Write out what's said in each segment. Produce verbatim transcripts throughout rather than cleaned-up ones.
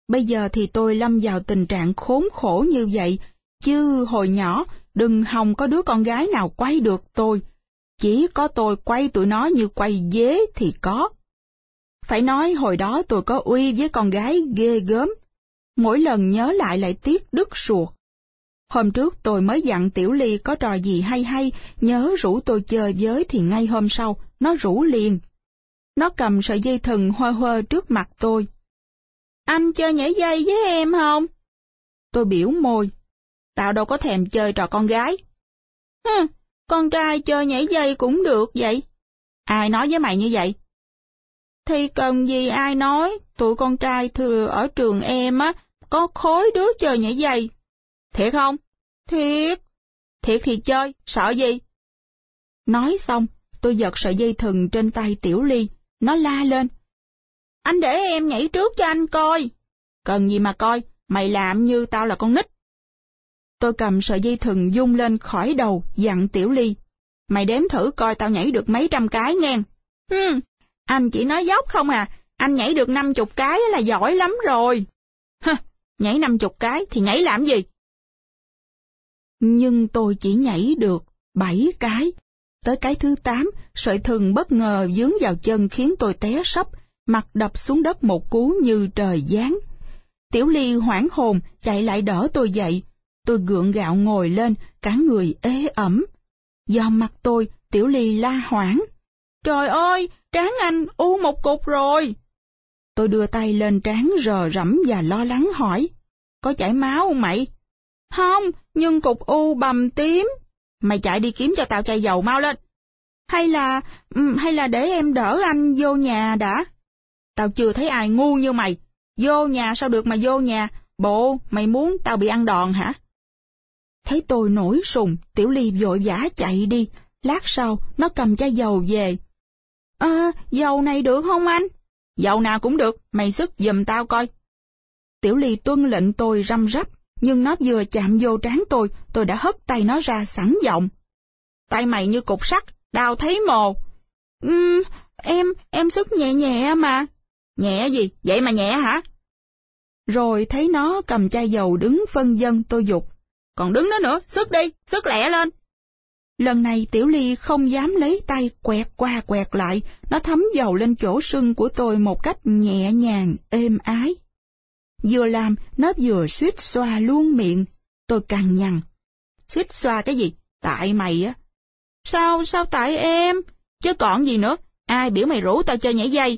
Bây giờ thì tôi lâm vào tình trạng khốn khổ như vậy, chứ hồi nhỏ đừng hòng có đứa con gái nào quay được tôi. Chỉ có tôi quay tụi nó như quay dế thì có. Phải nói hồi đó tôi có uy với con gái ghê gớm. Mỗi lần nhớ lại lại tiếc đứt ruột. Hôm trước tôi mới dặn Tiểu Ly có trò gì hay hay, nhớ rủ tôi chơi với thì ngay hôm sau, nó rủ liền. Nó cầm sợi dây thừng hơ hơ trước mặt tôi. Anh chơi nhảy dây với em không? Tôi biểu môi. Tao đâu có thèm chơi trò con gái. Hừ, con trai chơi nhảy dây cũng được vậy. Ai nói với mày như vậy? Thì cần gì ai nói, tụi con trai thừa ở trường em á, có khối đứa chơi nhảy dây. Thiệt không? Thiệt. Thiệt thì chơi, sợ gì? Nói xong, tôi giật sợi dây thừng trên tay Tiểu Ly, nó la lên. Anh để em nhảy trước cho anh coi. Cần gì mà coi, mày làm như tao là con nít. Tôi cầm sợi dây thừng vung lên khỏi đầu, dặn Tiểu Ly. Mày đếm thử coi tao nhảy được mấy trăm cái nghe. Hmm, anh chỉ nói dốc không à, anh nhảy được năm chục cái là giỏi lắm rồi. Hơ, nhảy năm chục cái thì nhảy làm gì? Nhưng tôi chỉ nhảy được bảy cái. Tới cái thứ tám, sợi thừng bất ngờ vướng vào chân khiến tôi té sấp, mặt đập xuống đất một cú như trời giáng. Tiểu Ly hoảng hồn chạy lại đỡ tôi dậy. Tôi gượng gạo ngồi lên, cả người ế ẩm. Do mặt tôi, Tiểu Ly la hoảng. Trời ơi, trán anh u một cục rồi. Tôi đưa tay lên trán rờ rẫm và lo lắng hỏi. Có chảy máu không mày? Không, nhưng cục u bầm tím. Mày chạy đi kiếm cho tao chai dầu mau lên. Hay là, hay là để em đỡ anh vô nhà đã. Tao chưa thấy ai ngu như mày. Vô nhà sao được mà vô nhà? Bộ, mày muốn tao bị ăn đòn hả? Thấy tôi nổi sùng, Tiểu Ly vội vã chạy đi. Lát sau, nó cầm chai dầu về. À, dầu này được không anh? Dầu nào cũng được, mày sức giùm tao coi. Tiểu Ly tuân lệnh tôi răm rắp, nhưng nó vừa chạm vô trán tôi, tôi đã hất tay nó ra sẵn giọng. Tay mày như cục sắt, đau thấy mồ. Uhm, em, em sức nhẹ nhẹ mà. Nhẹ gì, vậy mà nhẹ hả? Rồi thấy nó cầm chai dầu đứng phân vân, tôi giục. Còn đứng đó nữa, sức đi, sức lẹ lên. Lần này Tiểu Ly không dám lấy tay quẹt qua quẹt lại, nó thấm dầu lên chỗ sưng của tôi một cách nhẹ nhàng, êm ái. Vừa làm, nó vừa suýt xoa luôn miệng. Tôi cằn nhằn. Suýt xoa cái gì? Tại mày á. Sao, sao tại em? Chứ còn gì nữa, ai biểu mày rủ tao chơi nhảy dây?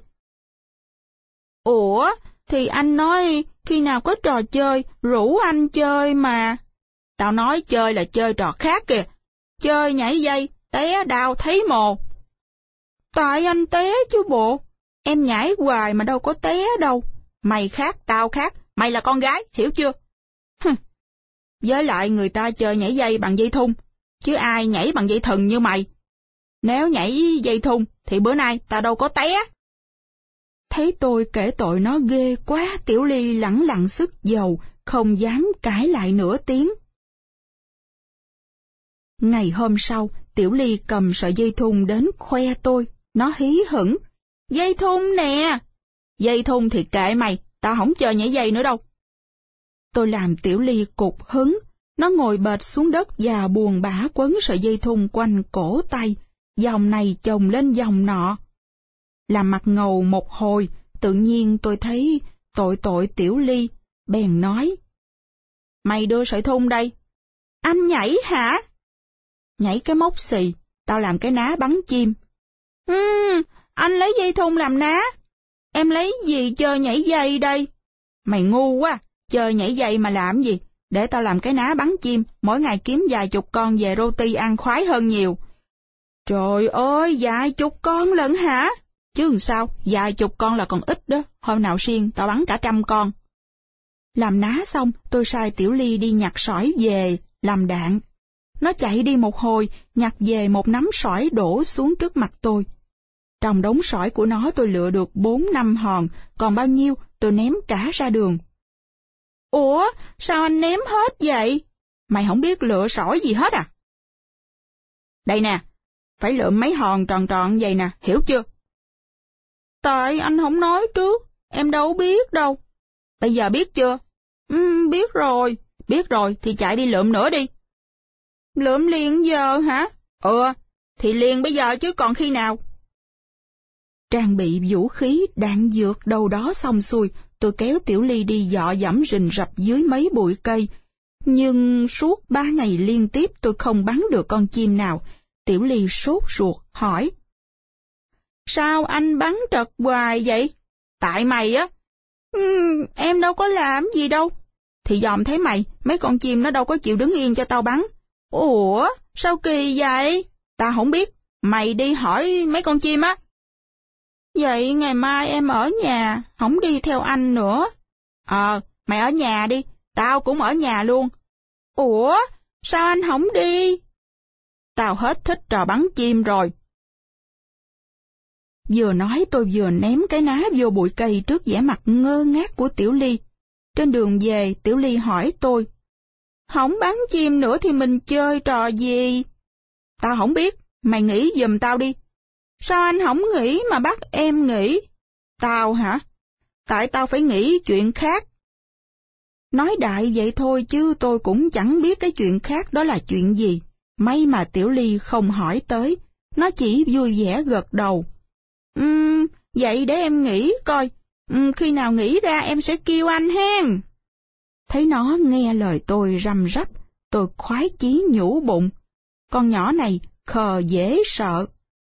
Ủa, thì anh nói khi nào có trò chơi, rủ anh chơi mà. Tao nói chơi là chơi trò khác kìa. Chơi nhảy dây, té đau thấy mồ. Tại anh té chứ bộ. Em nhảy hoài mà đâu có té đâu. Mày khác, tao khác, mày là con gái, hiểu chưa? Hừ. Với lại người ta chơi nhảy dây bằng dây thun, chứ ai nhảy bằng dây thừng như mày. Nếu nhảy dây thun thì bữa nay tao đâu có té. Thấy tôi kể tội nó ghê quá, Tiểu Ly lẳng lặng sức dầu, không dám cãi lại nửa tiếng. Ngày hôm sau, Tiểu Ly cầm sợi dây thun đến khoe tôi, nó hí hửng. Dây thun nè! Dây thun thì kệ mày, tao không chơi nhảy dây nữa đâu. Tôi làm Tiểu Ly cục hứng, nó ngồi bệt xuống đất và buồn bã quấn sợi dây thun quanh cổ tay, dòng này chồng lên dòng nọ. Làm mặt ngầu một hồi, tự nhiên tôi thấy tội tội Tiểu Ly, bèn nói. Mày đưa sợi thun đây. Anh nhảy hả? Nhảy cái móc xì, tao làm cái ná bắn chim. Ừm, anh lấy dây thun làm ná. Em lấy gì chơi nhảy dây đây? Mày ngu quá, chơi nhảy dây mà làm gì? Để tao làm cái ná bắn chim, mỗi ngày kiếm vài chục con về roti ăn khoái hơn nhiều. Trời ơi, vài chục con lận hả? Chứ làm sao, vài chục con là còn ít đó, hôm nào riêng tao bắn cả trăm con. Làm ná xong, tôi sai Tiểu Ly đi nhặt sỏi về, làm đạn. Nó chạy đi một hồi, nhặt về một nắm sỏi đổ xuống trước mặt tôi. Trong đống sỏi của nó tôi lựa được bốn năm hòn, còn bao nhiêu tôi ném cả ra đường. Ủa, sao anh ném hết vậy? Mày không biết lựa sỏi gì hết à? Đây nè, phải lựa mấy hòn tròn tròn vậy nè, hiểu chưa? Tại anh không nói trước, em đâu biết đâu. Bây giờ biết chưa? Ừ, biết rồi. Biết rồi thì chạy đi lượm nữa đi. Lượm liền giờ hả? Ừ, thì liền bây giờ chứ còn khi nào. Trang bị vũ khí, đạn dược đâu đó xong xuôi, tôi kéo Tiểu Ly đi dọ dẫm rình rập dưới mấy bụi cây. Nhưng suốt ba ngày liên tiếp tôi không bắn được con chim nào. Tiểu Ly sốt ruột, hỏi. Sao anh bắn trật hoài vậy? Tại mày á. Ừ, em đâu có làm gì đâu. Thì dòm thấy mày, mấy con chim nó đâu có chịu đứng yên cho tao bắn. Ủa, sao kỳ vậy? Tao không biết, mày đi hỏi mấy con chim á. Vậy ngày mai em ở nhà, không đi theo anh nữa. Ờ, mày ở nhà đi, tao cũng ở nhà luôn. Ủa, sao anh không đi? Tao hết thích trò bắn chim rồi. Vừa nói tôi vừa ném cái ná vô bụi cây trước vẻ mặt ngơ ngác của Tiểu Ly. Trên đường về, Tiểu Ly hỏi tôi. Không bắn chim nữa thì mình chơi trò gì? Tao không biết, mày nghĩ giùm tao đi. Sao anh không nghĩ mà bắt em nghĩ? Tao hả? Tại tao phải nghĩ chuyện khác. Nói đại vậy thôi chứ tôi cũng chẳng biết cái chuyện khác đó là chuyện gì. May mà Tiểu Ly không hỏi tới, nó chỉ vui vẻ gật đầu. Ừm, vậy để em nghĩ coi, uhm, khi nào nghĩ ra em sẽ kêu anh hen. Thấy nó nghe lời tôi răm rắp, tôi khoái chí nhủ bụng. Con nhỏ này khờ dễ sợ.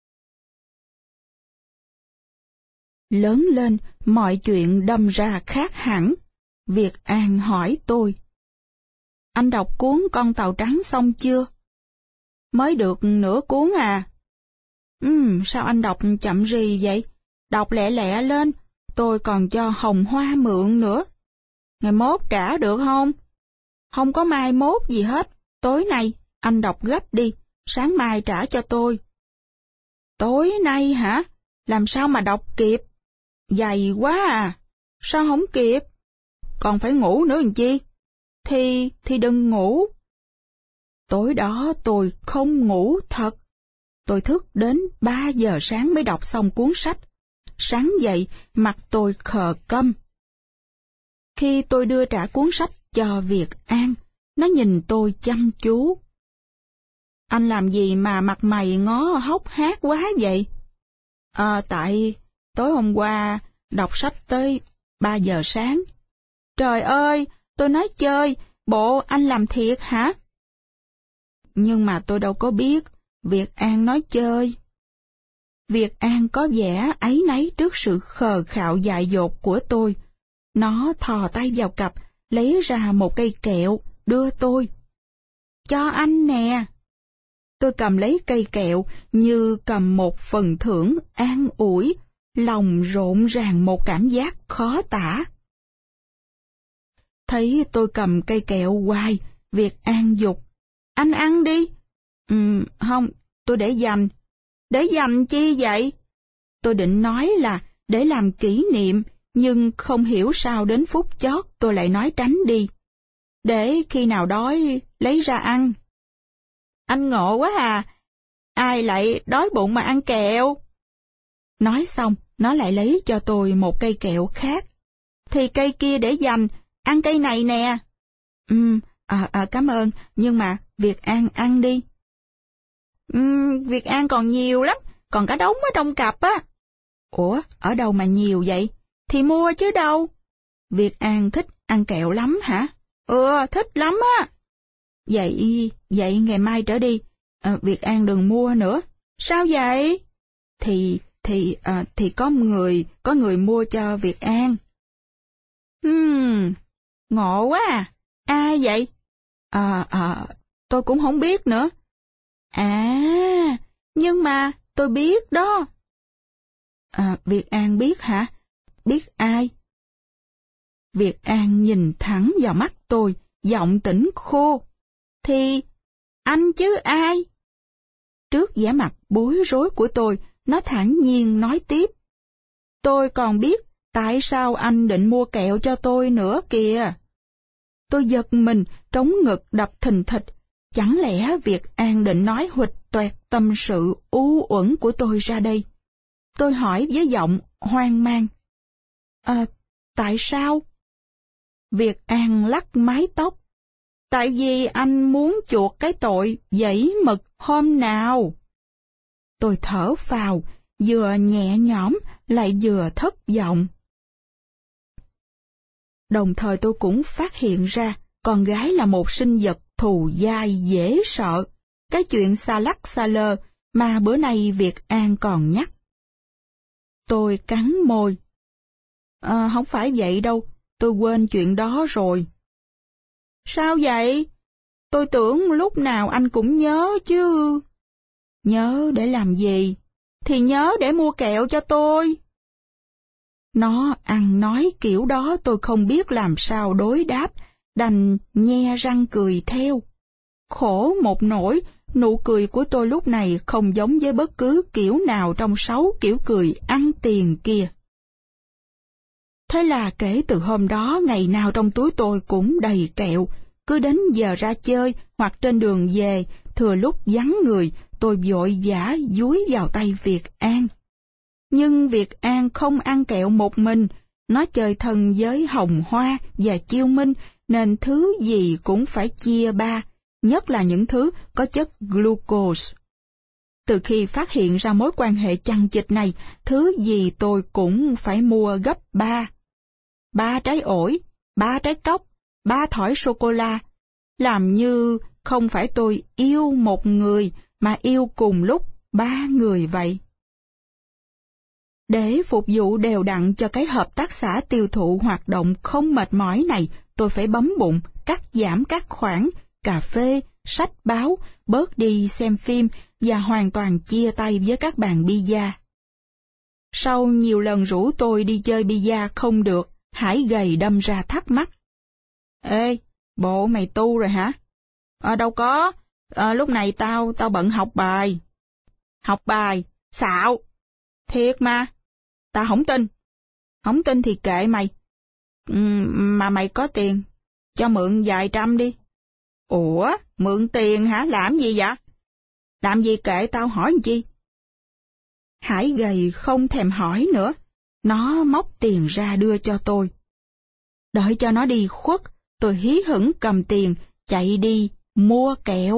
Lớn lên, mọi chuyện đâm ra khác hẳn. Việt An hỏi tôi. Anh đọc cuốn Con tàu trắng xong chưa? Mới được nửa cuốn à. Ừm, sao anh đọc chậm rì vậy? Đọc lẹ lẹ lên, tôi còn cho Hồng Hoa mượn nữa. Ngày mốt trả được không? Không có mai mốt gì hết, tối nay anh đọc gấp đi, sáng mai trả cho tôi. Tối nay hả? Làm sao mà đọc kịp? Dày quá à, sao không kịp? Còn phải ngủ nữa làm chi? Thì, thì đừng ngủ. Tối đó tôi không ngủ thật. Tôi thức đến ba giờ sáng mới đọc xong cuốn sách. Sáng dậy, mặt tôi khờ câm. Khi tôi đưa trả cuốn sách cho Việt An, nó nhìn tôi chăm chú. Anh làm gì mà mặt mày ngó hốc hác quá vậy? Ờ, tại tối hôm qua đọc sách tới ba giờ sáng. Trời ơi, tôi nói chơi, bộ anh làm thiệt hả? Nhưng mà tôi đâu có biết, Việt An nói chơi. Việt An có vẻ áy náy trước sự khờ khạo dại dột của tôi. Nó thò tay vào cặp, lấy ra một cây kẹo, đưa tôi. Cho anh nè. Tôi cầm lấy cây kẹo như cầm một phần thưởng an ủi, lòng rộn ràng một cảm giác khó tả. Thấy tôi cầm cây kẹo hoài, Việt An giục. Anh ăn đi. Ừ, không, tôi để dành. Để dành chi vậy? Tôi định nói là để làm kỷ niệm, nhưng không hiểu sao đến phút chót tôi lại nói tránh đi. Để khi nào đói, lấy ra ăn. Anh ngộ quá à, ai lại đói bụng mà ăn kẹo? Nói xong, nó lại lấy cho tôi một cây kẹo khác. Thì cây kia để dành, ăn cây này nè. Ừm, à, à, cảm ơn, nhưng mà Việt An ăn đi. Ừm, Việt An còn nhiều lắm, còn cả đống ở trong cặp á. Ủa, ở đâu mà nhiều vậy? Thì mua chứ đâu. Việt An thích ăn kẹo lắm hả? Ừ, thích lắm á. Vậy, vậy ngày mai trở đi, à, Việt An đừng mua nữa. Sao vậy? Thì, thì, à, thì có người, có người mua cho Việt An. Hmm, ngộ quá à. Ai vậy? À, à, tôi cũng không biết nữa. À, nhưng mà tôi biết đó. À, Việt An biết hả? Biết ai? Việt An nhìn thẳng vào mắt tôi, giọng tỉnh khô. Thì, anh chứ ai? Trước vẻ mặt bối rối của tôi, nó thản nhiên nói tiếp. Tôi còn biết tại sao anh định mua kẹo cho tôi nữa kìa. Tôi giật mình, trống ngực đập thình thịch. Chẳng lẽ Việt An định nói huỵch toẹt tâm sự u uẩn của tôi ra đây? Tôi hỏi với giọng hoang mang. À, tại sao? Việt An lắc mái tóc. Tại vì anh muốn chuộc cái tội dẫy mực hôm nào. Tôi thở phào, vừa nhẹ nhõm lại vừa thất vọng. Đồng thời tôi cũng phát hiện ra con gái là một sinh vật thù dai dễ sợ, cái chuyện xa lắc xa lơ mà bữa nay Việt An còn nhắc. Tôi cắn môi. À, không phải vậy đâu, tôi quên chuyện đó rồi. Sao vậy? Tôi tưởng lúc nào anh cũng nhớ chứ. Nhớ để làm gì? Thì nhớ để mua kẹo cho tôi. Nó ăn nói kiểu đó tôi không biết làm sao đối đáp, đành nhe răng cười theo. Khổ một nỗi, nụ cười của tôi lúc này không giống với bất cứ kiểu nào trong sáu kiểu cười ăn tiền kia. Thế là kể từ hôm đó, ngày nào trong túi tôi cũng đầy kẹo. Cứ đến giờ ra chơi hoặc trên đường về, thừa lúc vắng người, tôi vội vã dúi vào tay Việt An. Nhưng Việt An không ăn kẹo một mình, nó chơi thân với Hồng Hoa và Chiêu Minh, nên thứ gì cũng phải chia ba, nhất là những thứ có chất glucose. Từ khi phát hiện ra mối quan hệ chằng chịt này, thứ gì tôi cũng phải mua gấp ba. Ba trái ổi, ba trái cóc, ba thỏi sô-cô-la, làm như không phải tôi yêu một người mà yêu cùng lúc ba người vậy. Để phục vụ đều đặn cho cái hợp tác xã tiêu thụ hoạt động không mệt mỏi này, tôi phải bấm bụng, cắt giảm các khoản, cà phê, sách báo, bớt đi xem phim và hoàn toàn chia tay với các bàn bida. Sau nhiều lần rủ tôi đi chơi bida không được, Hải gầy đâm ra thắc mắc. Ê, bộ mày tu rồi hả? À, đâu có, à, lúc này tao, tao bận học bài. Học bài? Xạo! Thiệt mà, tao không tin. Không tin thì kệ mày. Ừ, mà mày có tiền, cho mượn vài trăm đi. Ủa, mượn tiền hả? Làm gì vậy? Làm gì kệ tao hỏi làm chi? Hải gầy không thèm hỏi nữa. Nó móc tiền ra đưa cho tôi. Đợi cho nó đi khuất, tôi hí hửng cầm tiền, chạy đi, mua kẹo.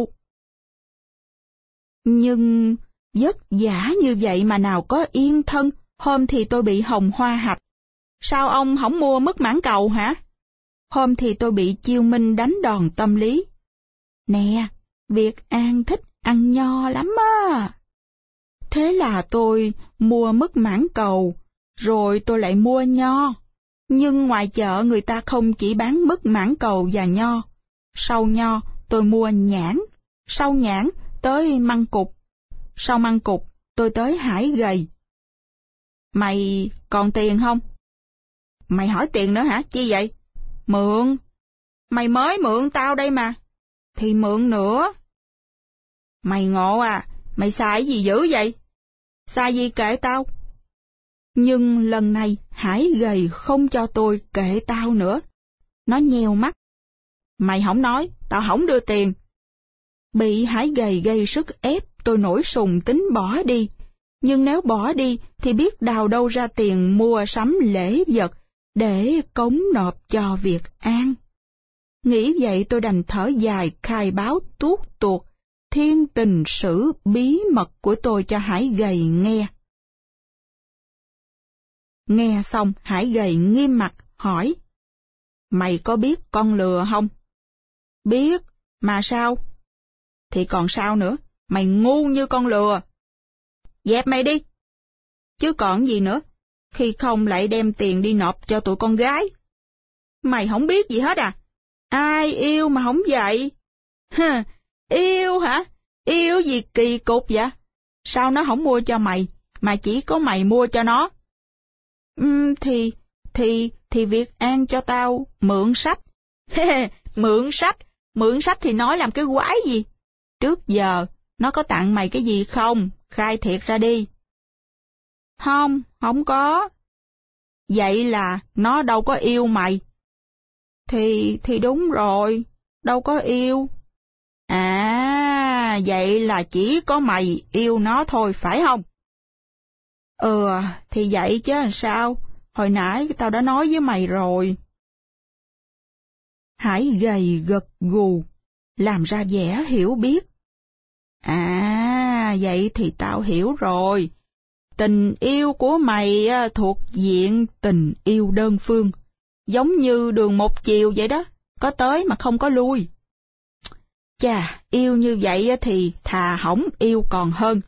Nhưng vất vả như vậy mà nào có yên thân, hôm thì tôi bị Hồng Hoa hạch. Sao ông không mua mứt mãn cầu hả? Hôm thì tôi bị Chiêu Minh đánh đòn tâm lý. Nè, Việt An thích ăn nho lắm á. Thế là tôi mua mứt mãn cầu, rồi tôi lại mua nho. Nhưng ngoài chợ người ta không chỉ bán mứt mãn cầu và nho. Sau nho tôi mua nhãn, sau nhãn tới măng cụt, sau măng cụt tôi tới Hải gầy. Mày còn tiền không? Mày hỏi tiền nữa hả? Chi vậy? Mượn. Mày mới mượn tao đây mà. Thì mượn nữa. Mày ngộ à, mày xài gì dữ vậy? Xài gì kệ tao. Nhưng lần này Hải gầy không cho tôi kệ tao nữa. Nó nheo mắt. Mày không nói, tao không đưa tiền. Bị Hải gầy gây sức ép, tôi nổi sùng tính bỏ đi. Nhưng nếu bỏ đi thì biết đào đâu ra tiền mua sắm lễ vật để cống nộp cho Việt An. Nghĩ vậy tôi đành thở dài khai báo tuốt tuột thiên tình sử bí mật của tôi cho Hải gầy nghe. Nghe xong Hải gầy nghiêm mặt hỏi. Mày có biết con lừa không? Biết, mà sao? Thì còn sao nữa, mày ngu như con lừa. Dẹp mày đi. Chứ còn gì nữa, khi không lại đem tiền đi nộp cho tụi con gái. Mày không biết gì hết à? Ai yêu mà không vậy? Hừ, yêu hả? Yêu gì kỳ cục vậy? Sao nó không mua cho mày, mà chỉ có mày mua cho nó? Uhm, thì, thì, thì Việt An cho tao mượn sách. Mượn sách? Mượn sách thì nói làm cái quái gì? Trước giờ, nó có tặng mày cái gì không? Khai thiệt ra đi. Không, không có. Vậy là nó đâu có yêu mày. Thì, thì đúng rồi, đâu có yêu. À, vậy là chỉ có mày yêu nó thôi phải không? Ừ, thì vậy chứ làm sao? Hồi nãy tao đã nói với mày rồi. Hải gầy gật gù, làm ra vẻ hiểu biết. À, vậy thì tao hiểu rồi. Tình yêu của mày thuộc diện tình yêu đơn phương, giống như đường một chiều vậy đó, có tới mà không có lui. Chà, yêu như vậy thì thà hỏng yêu còn hơn.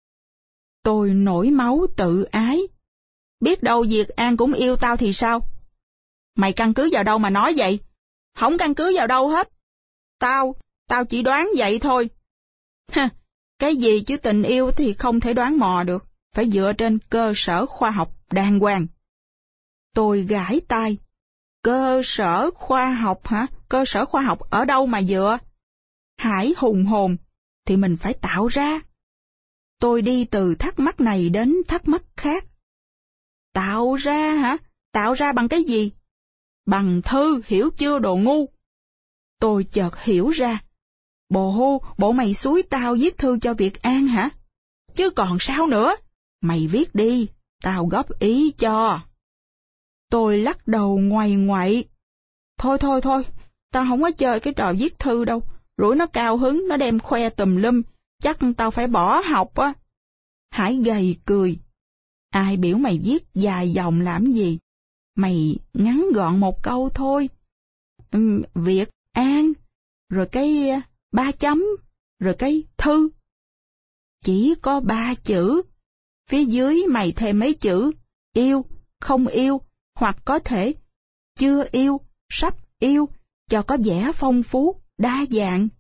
Tôi nổi máu tự ái. Biết đâu Việt An cũng yêu tao thì sao? Mày căn cứ vào đâu mà nói vậy? Không căn cứ vào đâu hết. Tao, tao chỉ đoán vậy thôi. Ha, cái gì chứ tình yêu thì không thể đoán mò được, phải dựa trên cơ sở khoa học đàng hoàng. Tôi gãi tai. Cơ sở khoa học hả? Cơ sở khoa học ở đâu mà dựa? Hải hùng hồn, thì mình phải tạo ra. Tôi đi từ thắc mắc này đến thắc mắc khác. Tạo ra hả? Tạo ra bằng cái gì? Bằng thư, hiểu chưa đồ ngu? Tôi chợt hiểu ra. Bộ, bộ mày xúi tao viết thư cho Việt An hả? Chứ còn sao nữa? Mày viết đi, tao góp ý cho. Tôi lắc đầu ngoằn ngoại. Thôi thôi thôi, tao không có chơi cái trò viết thư đâu. Rủi nó cao hứng, nó đem khoe tùm lum, chắc tao phải bỏ học á. Hải gầy cười. Ai biểu mày viết dài dòng làm gì? Mày ngắn gọn một câu thôi. Uhm, Việt An, rồi cái ba chấm, rồi cái thư. Chỉ có ba chữ. Phía dưới mày thêm mấy chữ yêu, không yêu, hoặc có thể chưa yêu, sắp yêu, cho có vẻ phong phú, đa dạng.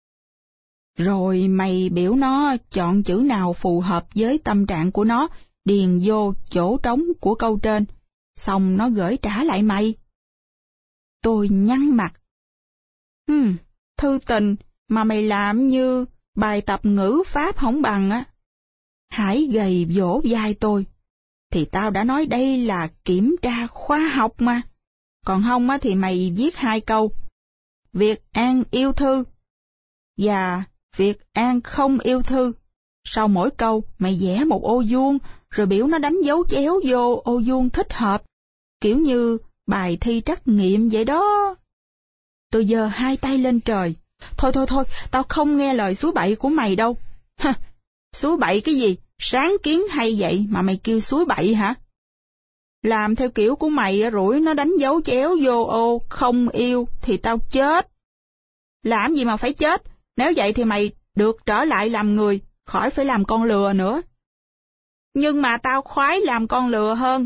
Rồi mày biểu nó chọn chữ nào phù hợp với tâm trạng của nó, điền vô chỗ trống của câu trên, xong nó gửi trả lại mày. Tôi nhăn mặt. Hmm, thư tình mà mày làm như bài tập ngữ pháp không bằng á. Hải gầy vỗ vai tôi. Thì tao đã nói đây là kiểm tra khoa học mà. Còn không á thì mày viết hai câu. Việt An yêu thư và Việt An không yêu thư. Sau mỗi câu mày vẽ một ô vuông rồi biểu nó đánh dấu chéo vô ô vuông thích hợp. Kiểu như bài thi trắc nghiệm vậy đó. Tôi giơ hai tay lên trời. Thôi thôi thôi, tao không nghe lời suối bậy của mày đâu. Hả, suối bậy cái gì? Sáng kiến hay vậy mà mày kêu suối bậy hả? Làm theo kiểu của mày rủi nó đánh dấu chéo vô ô không yêu thì tao chết. Làm gì mà phải chết? Nếu vậy thì mày được trở lại làm người, khỏi phải làm con lừa nữa. Nhưng mà tao khoái làm con lừa hơn.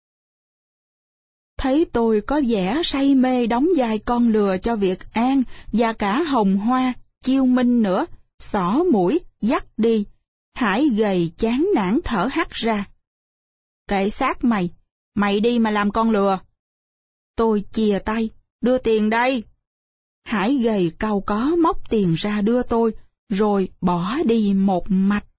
Thấy tôi có vẻ say mê đóng vai con lừa cho Việt An và cả Hồng Hoa, Chiêu Minh nữa, xỏ mũi, dắt đi. Hải gầy chán nản thở hắt ra. Kệ xác mày, mày đi mà làm con lừa. Tôi chìa tay, đưa tiền đây. Hải gầy cau có móc tiền ra đưa tôi, rồi bỏ đi một mạch.